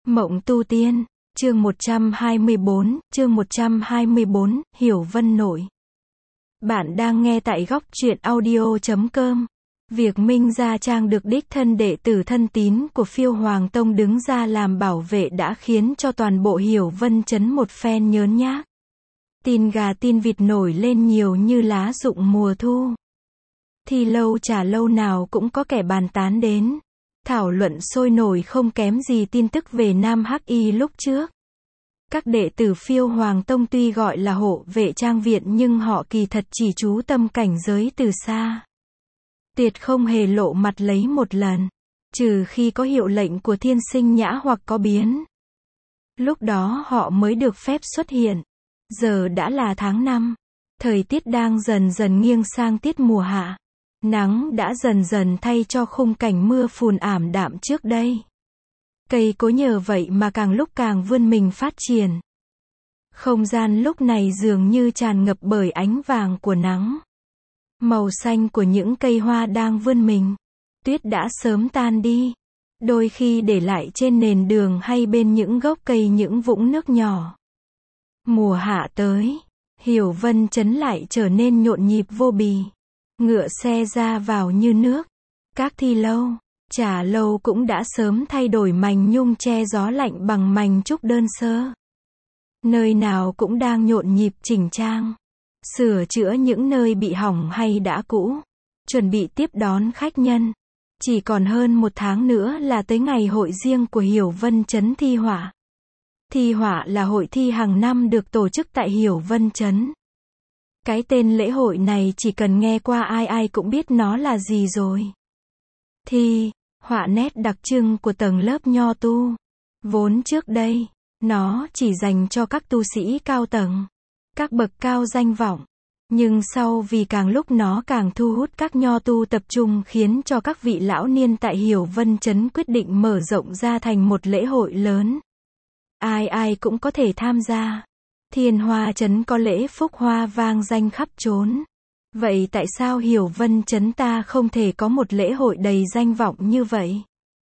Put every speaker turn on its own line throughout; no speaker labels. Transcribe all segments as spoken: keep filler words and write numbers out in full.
Mộng tu tiên, chương một trăm hai mươi bốn, chương một trăm hai mươi bốn, Hiểu Vân nổi. Bạn đang nghe tại góc truyện audio chấm com. Việc Minh Gia Trang được đích thân đệ tử thân tín của Phiêu Hoàng Tông đứng ra làm bảo vệ đã khiến cho toàn bộ Hiểu Vân trấn một phen nhớn nhác. Tin gà tin vịt nổi lên nhiều như lá rụng mùa thu. Thì lâu chả lâu nào cũng có kẻ bàn tán đến. Thảo luận sôi nổi không kém gì tin tức về Nam Hắc Y lúc trước. Các đệ tử Phiêu Hoàng Tông tuy gọi là hộ vệ trang viện nhưng họ kỳ thật chỉ chú tâm cảnh giới từ xa. Tuyệt không hề lộ mặt lấy một lần, trừ khi có hiệu lệnh của thiên sinh nhã hoặc có biến. Lúc đó họ mới được phép xuất hiện. Giờ đã là tháng năm, thời tiết đang dần dần nghiêng sang tiết mùa hạ. Nắng đã dần dần thay cho khung cảnh mưa phùn ảm đạm trước đây. Cây cối nhờ vậy mà càng lúc càng vươn mình phát triển. Không gian lúc này dường như tràn ngập bởi ánh vàng của nắng. Màu xanh của những cây hoa đang vươn mình. Tuyết đã sớm tan đi. Đôi khi để lại trên nền đường hay bên những gốc cây những vũng nước nhỏ. Mùa hạ tới, Hiểu Vân trấn lại trở nên nhộn nhịp vô bì. Ngựa xe ra vào như nước. Các thi lâu, trà lâu cũng đã sớm thay đổi mành nhung che gió lạnh bằng mành trúc đơn sơ. Nơi nào cũng đang nhộn nhịp chỉnh trang, sửa chữa những nơi bị hỏng hay đã cũ, chuẩn bị tiếp đón khách nhân. Chỉ còn hơn một tháng nữa là tới ngày hội riêng của Hiểu Vân trấn thi họa. Thi họa là hội thi hàng năm được tổ chức tại Hiểu Vân trấn. Cái tên lễ hội này chỉ cần nghe qua ai ai cũng biết nó là gì rồi. Thi họa nét đặc trưng của tầng lớp nho tu. Vốn trước đây, nó chỉ dành cho các tu sĩ cao tầng, các bậc cao danh vọng. Nhưng sau vì càng lúc nó càng thu hút các nho tu tập trung khiến cho các vị lão niên tại Hiểu Vân trấn quyết định mở rộng ra thành một lễ hội lớn. Ai ai cũng có thể tham gia. Thiên Hoa trấn có lễ phúc hoa vang danh khắp trốn. Vậy tại sao Hiểu Vân trấn ta không thể có một lễ hội đầy danh vọng như vậy?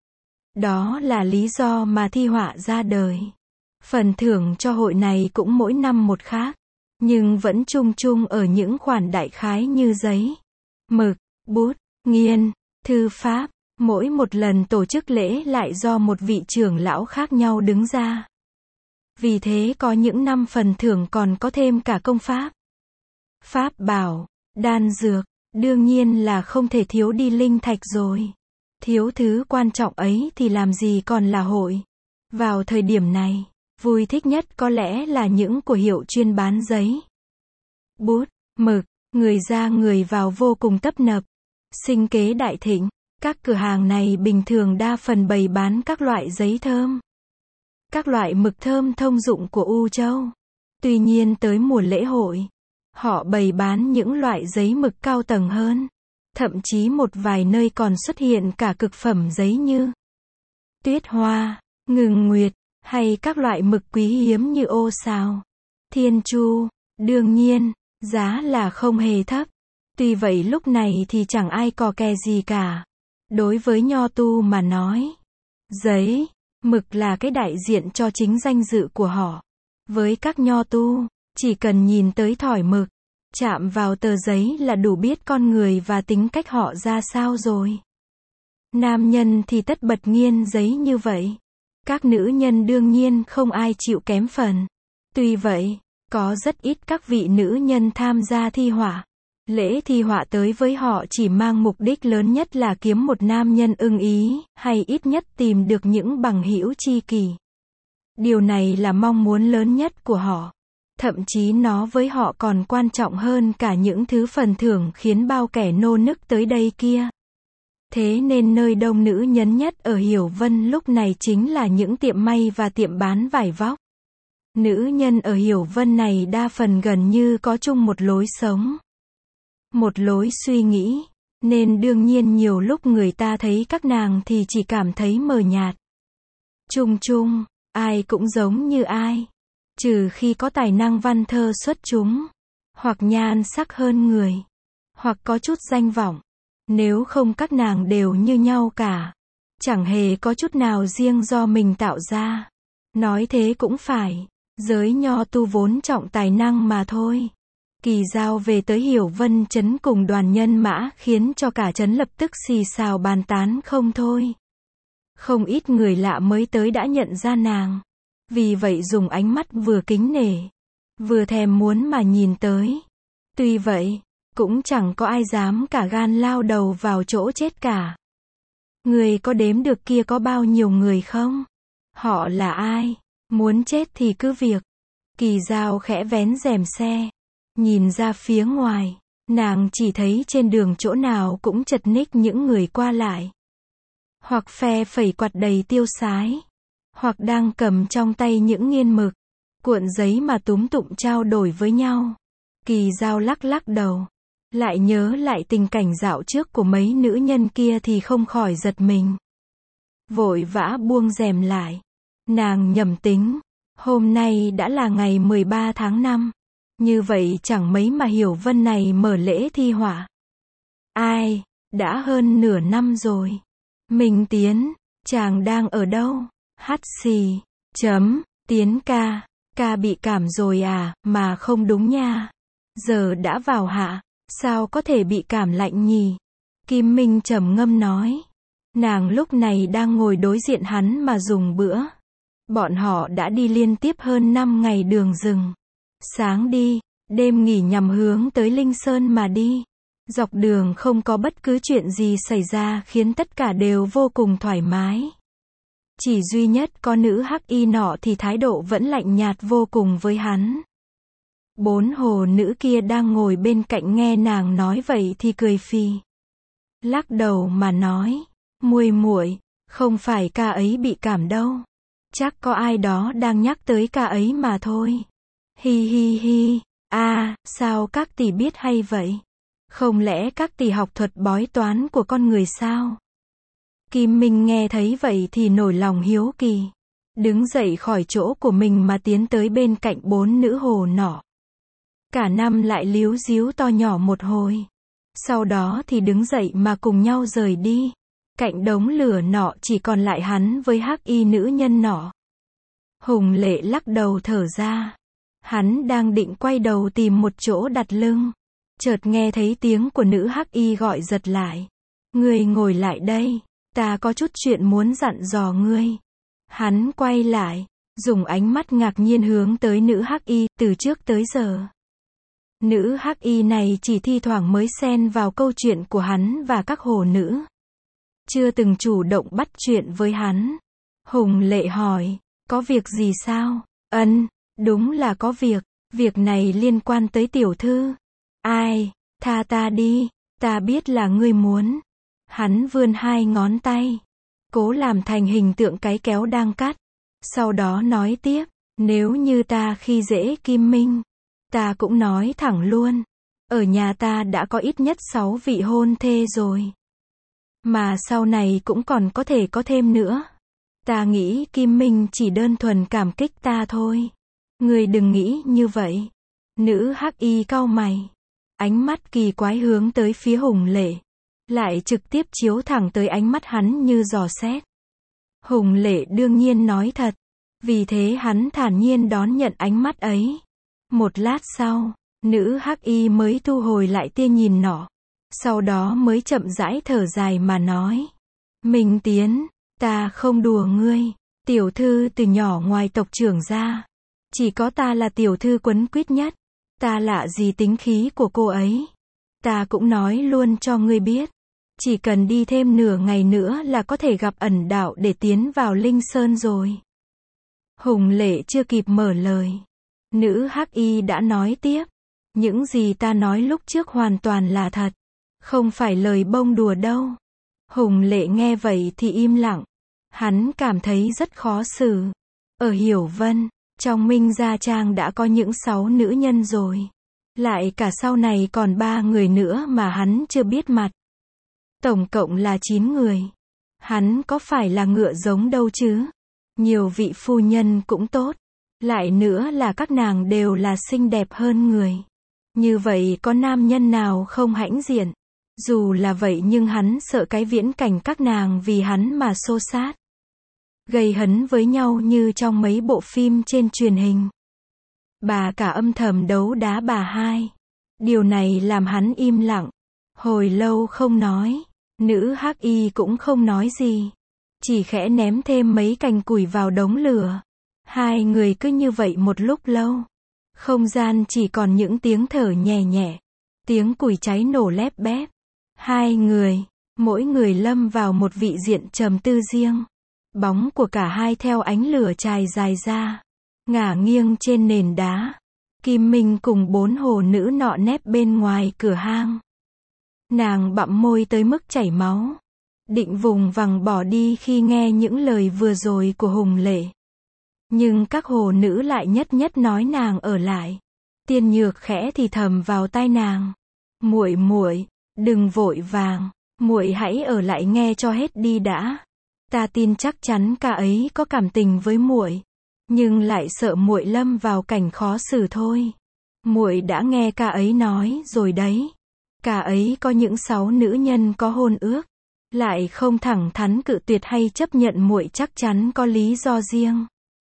Đó là lý do mà thi họa ra đời. Phần thưởng cho hội này cũng mỗi năm một khác, nhưng vẫn chung chung ở những khoản đại khái như giấy, mực, bút, nghiên, thư pháp. Mỗi một lần tổ chức lễ lại do một vị trưởng lão khác nhau đứng ra. Vì thế có những năm phần thưởng còn có thêm cả công pháp, pháp bảo, đan dược, đương nhiên là không thể thiếu đi linh thạch rồi. Thiếu thứ quan trọng ấy thì làm gì còn là hội. Vào thời điểm này, vui thích nhất có lẽ là những của hiệu chuyên bán giấy, bút, mực, người ra người vào vô cùng tấp nập. Sinh kế đại thịnh, các cửa hàng này bình thường đa phần bày bán các loại giấy thơm, các loại mực thơm thông dụng của U Châu. Tuy nhiên tới mùa lễ hội, họ bày bán những loại giấy mực cao tầng hơn. Thậm chí một vài nơi còn xuất hiện cả cực phẩm giấy như tuyết hoa, ngừng nguyệt, hay các loại mực quý hiếm như ô sao, thiên chu. Đương nhiên, giá là không hề thấp. Tuy vậy lúc này thì chẳng ai cò kè gì cả. Đối với nho tu mà nói, giấy, mực là cái đại diện cho chính danh dự của họ. Với các nho tu, chỉ cần nhìn tới thỏi mực, chạm vào tờ giấy là đủ biết con người và tính cách họ ra sao rồi. Nam nhân thì tất bật nghiên giấy như vậy. Các nữ nhân đương nhiên không ai chịu kém phần. Tuy vậy, có rất ít các vị nữ nhân tham gia thi họa. Lễ thi họa tới với họ chỉ mang mục đích lớn nhất là kiếm một nam nhân ưng ý, hay ít nhất tìm được những bằng hữu tri kỷ. Điều này là mong muốn lớn nhất của họ. Thậm chí nó với họ còn quan trọng hơn cả những thứ phần thưởng khiến bao kẻ nô nức tới đây kia. Thế nên nơi đông nữ nhấn nhất ở Hiểu Vân lúc này chính là những tiệm may và tiệm bán vải vóc. Nữ nhân ở Hiểu Vân này đa phần gần như có chung một lối sống, một lối suy nghĩ, nên đương nhiên nhiều lúc người ta thấy các nàng thì chỉ cảm thấy mờ nhạt. Chung chung, ai cũng giống như ai, trừ khi có tài năng văn thơ xuất chúng, hoặc nhan sắc hơn người, hoặc có chút danh vọng. Nếu không các nàng đều như nhau cả. chẳng hề có chút nào riêng do mình tạo ra. Nói thế cũng phải, giới nho tu vốn trọng tài năng mà thôi. Kỳ Dao về tới Hiểu Vân trấn cùng đoàn nhân mã khiến cho cả trấn lập tức xì xào bàn tán không thôi. Không ít người lạ mới tới đã nhận ra nàng. Vì vậy dùng ánh mắt vừa kính nể, vừa thèm muốn mà nhìn tới. Tuy vậy, cũng chẳng có ai dám cả gan lao đầu vào chỗ chết cả. Người có đếm được kia có bao nhiêu người không? Họ là ai? Muốn chết thì cứ việc. Kỳ Dao khẽ vén rèm xe, nhìn ra phía ngoài, nàng chỉ thấy trên đường chỗ nào cũng chật ních những người qua lại. Hoặc phe phẩy quạt đầy tiêu sái, hoặc đang cầm trong tay những nghiên mực, cuộn giấy mà túm tụm trao đổi với nhau. Kỳ Dao lắc lắc đầu, lại nhớ lại tình cảnh dạo trước của mấy nữ nhân kia thì không khỏi giật mình. Vội vã buông rèm lại, nàng nhầm tính, hôm nay đã là ngày mười ba tháng năm, như vậy chẳng mấy mà Hiểu Vân này mở lễ thi họa. Ai, đã hơn nửa năm rồi. Minh Tiến, chàng đang ở đâu? Hắt xì, chấm, Tiến ca, ca bị cảm rồi à, mà không đúng nha. Giờ đã vào hạ, sao có thể bị cảm lạnh nhỉ? Kim Minh trầm ngâm nói. Nàng lúc này đang ngồi đối diện hắn mà dùng bữa. Bọn họ đã đi liên tiếp hơn năm ngày đường rừng. Sáng đi, đêm nghỉ nhằm hướng tới Linh Sơn mà đi. Dọc đường không có bất cứ chuyện gì xảy ra khiến tất cả đều vô cùng thoải mái. Chỉ duy nhất có nữ hắc y nọ thì thái độ vẫn lạnh nhạt vô cùng với hắn. Bốn hồ nữ kia đang ngồi bên cạnh nghe nàng nói vậy thì cười phì. Lắc đầu mà nói, muội muội, không phải ca ấy bị cảm đâu. Chắc có ai đó đang nhắc tới ca ấy mà thôi. Hi hi hi, à, sao các tỷ biết hay vậy? Không lẽ các tỷ học thuật bói toán của con người sao? Kim Minh nghe thấy vậy thì nổi lòng hiếu kỳ. Đứng dậy khỏi chỗ của mình mà tiến tới bên cạnh bốn nữ hồ nọ. Cả năm lại líu díu to nhỏ một hồi. Sau đó thì đứng dậy mà cùng nhau rời đi. Cạnh đống lửa nọ chỉ còn lại hắn với hắc y nữ nhân nọ. Hùng Lệ lắc đầu thở ra. Hắn đang định quay đầu tìm một chỗ đặt lưng. Chợt nghe thấy tiếng của nữ hắc y gọi giật lại. Ngươi ngồi lại đây, ta có chút chuyện muốn dặn dò ngươi. Hắn quay lại, dùng ánh mắt ngạc nhiên hướng tới nữ hắc y, từ trước tới giờ. Nữ hắc y này chỉ thi thoảng mới xen vào câu chuyện của hắn và các hồ nữ. Chưa từng chủ động bắt chuyện với hắn. Hùng Lệ hỏi, có việc gì sao? Ân, đúng là có việc, việc này liên quan tới tiểu thư. Ai, tha ta đi, ta biết là ngươi muốn. Hắn vươn hai ngón tay, cố làm thành hình tượng cái kéo đang cắt. Sau đó nói tiếp, nếu như ta khi dễ Kim Minh, ta cũng nói thẳng luôn. Ở nhà ta đã có ít nhất sáu vị hôn thê rồi. Mà sau này cũng còn có thể có thêm nữa. Ta nghĩ Kim Minh chỉ đơn thuần cảm kích ta thôi. Ngươi đừng nghĩ như vậy. Nữ hắc y cau mày. Ánh mắt kỳ quái hướng tới phía Hùng Lệ. Lại trực tiếp chiếu thẳng tới ánh mắt hắn như dò xét. Hùng Lệ đương nhiên nói thật. Vì thế hắn thản nhiên đón nhận ánh mắt ấy. Một lát sau, nữ hắc y mới thu hồi lại tia nhìn nọ. Sau đó mới chậm rãi thở dài mà nói. Minh Tiến, ta không đùa ngươi. Tiểu thư từ nhỏ ngoài tộc trưởng ra. Chỉ có ta là tiểu thư quấn quýt nhất. Ta lạ gì tính khí của cô ấy. Ta cũng nói luôn cho ngươi biết. Chỉ cần đi thêm nửa ngày nữa là có thể gặp ẩn đạo để tiến vào Linh Sơn rồi. Hùng Lệ chưa kịp mở lời. Nữ hắc y đã nói tiếp. Những gì ta nói lúc trước hoàn toàn là thật. Không phải lời bông đùa đâu. Hùng Lệ nghe vậy thì im lặng. Hắn cảm thấy rất khó xử. Ở Hiểu Vân, trong Minh Gia Trang đã có những sáu nữ nhân rồi. Lại cả sau này còn ba người nữa mà hắn chưa biết mặt. Tổng cộng là chín người. Hắn có phải là ngựa giống đâu chứ? Nhiều vị phu nhân cũng tốt. Lại nữa là các nàng đều là xinh đẹp hơn người. Như vậy có nam nhân nào không hãnh diện? Dù là vậy nhưng hắn sợ cái viễn cảnh các nàng vì hắn mà xô xát, gây hấn với nhau như trong mấy bộ phim trên truyền hình. Bà cả âm thầm đấu đá bà hai. Điều này làm hắn im lặng. Hồi lâu không nói. Nữ hắc y cũng không nói gì. Chỉ khẽ ném thêm mấy cành củi vào đống lửa. Hai người cứ như vậy một lúc lâu. Không gian chỉ còn những tiếng thở nhẹ nhẹ. Tiếng củi cháy nổ lép bép. Hai người, mỗi người lâm vào một vị diện trầm tư riêng. Bóng của cả hai theo ánh lửa trải dài ra, ngả nghiêng trên nền đá. Kim Minh cùng bốn hồ nữ nọ nép bên ngoài cửa hang. Nàng bặm môi tới mức chảy máu, định vùng vằng bỏ đi khi nghe những lời vừa rồi của Hùng Lệ. Nhưng các hồ nữ lại nhất nhất nói nàng ở lại. Tiên Nhược khẽ thì thầm vào tai nàng, muội muội, đừng vội vàng, muội hãy ở lại nghe cho hết đi đã. Ta tin chắc chắn ca ấy có cảm tình với muội, nhưng lại sợ muội lâm vào cảnh khó xử thôi. Muội đã nghe ca ấy nói rồi đấy. Ca ấy có những sáu nữ nhân có hôn ước, lại không thẳng thắn cự tuyệt hay chấp nhận muội chắc chắn có lý do riêng.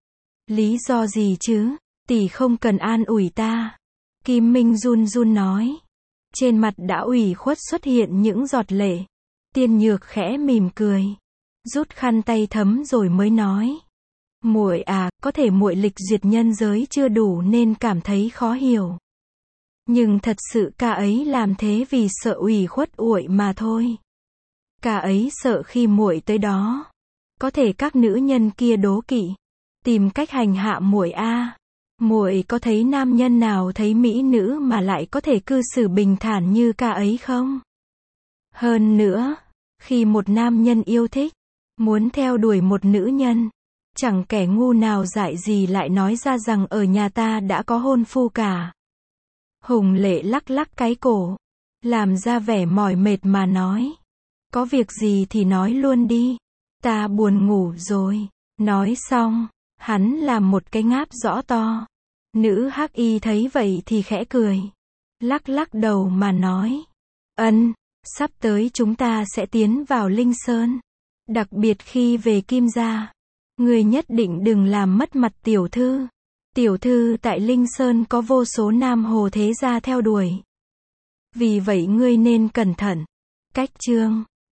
Lý do gì chứ? Tỷ không cần an ủi ta. Kim Minh run run nói. Trên mặt đã ủy khuất xuất hiện những giọt lệ. Tiên Nhược khẽ mỉm cười, rút khăn tay thấm rồi mới nói. Muội à, có thể muội lịch duyệt nhân giới chưa đủ nên cảm thấy khó hiểu. Nhưng thật sự ca ấy làm thế vì sợ ủy khuất uội mà thôi. Ca ấy sợ khi muội tới đó, có thể các nữ nhân kia đố kỵ, tìm cách hành hạ muội a. Muội có thấy nam nhân nào thấy mỹ nữ mà lại có thể cư xử bình thản như ca ấy không? Hơn nữa, khi một nam nhân yêu thích, muốn theo đuổi một nữ nhân, chẳng kẻ ngu nào dại gì lại nói ra rằng ở nhà ta đã có hôn phu cả. Hùng Lệ lắc lắc cái cổ, làm ra vẻ mỏi mệt mà nói. Có việc gì thì nói luôn đi. Ta buồn ngủ rồi. Nói xong, hắn làm một cái ngáp rõ to. Nữ hắc y thấy vậy thì khẽ cười, lắc lắc đầu mà nói. Ân, sắp tới chúng ta sẽ tiến vào Linh Sơn. Đặc biệt khi về Kim gia, người nhất định đừng làm mất mặt tiểu thư. Tiểu thư tại Linh Sơn có vô số nam hồ thế gia theo đuổi. Vì vậy ngươi nên cẩn thận. Cách chương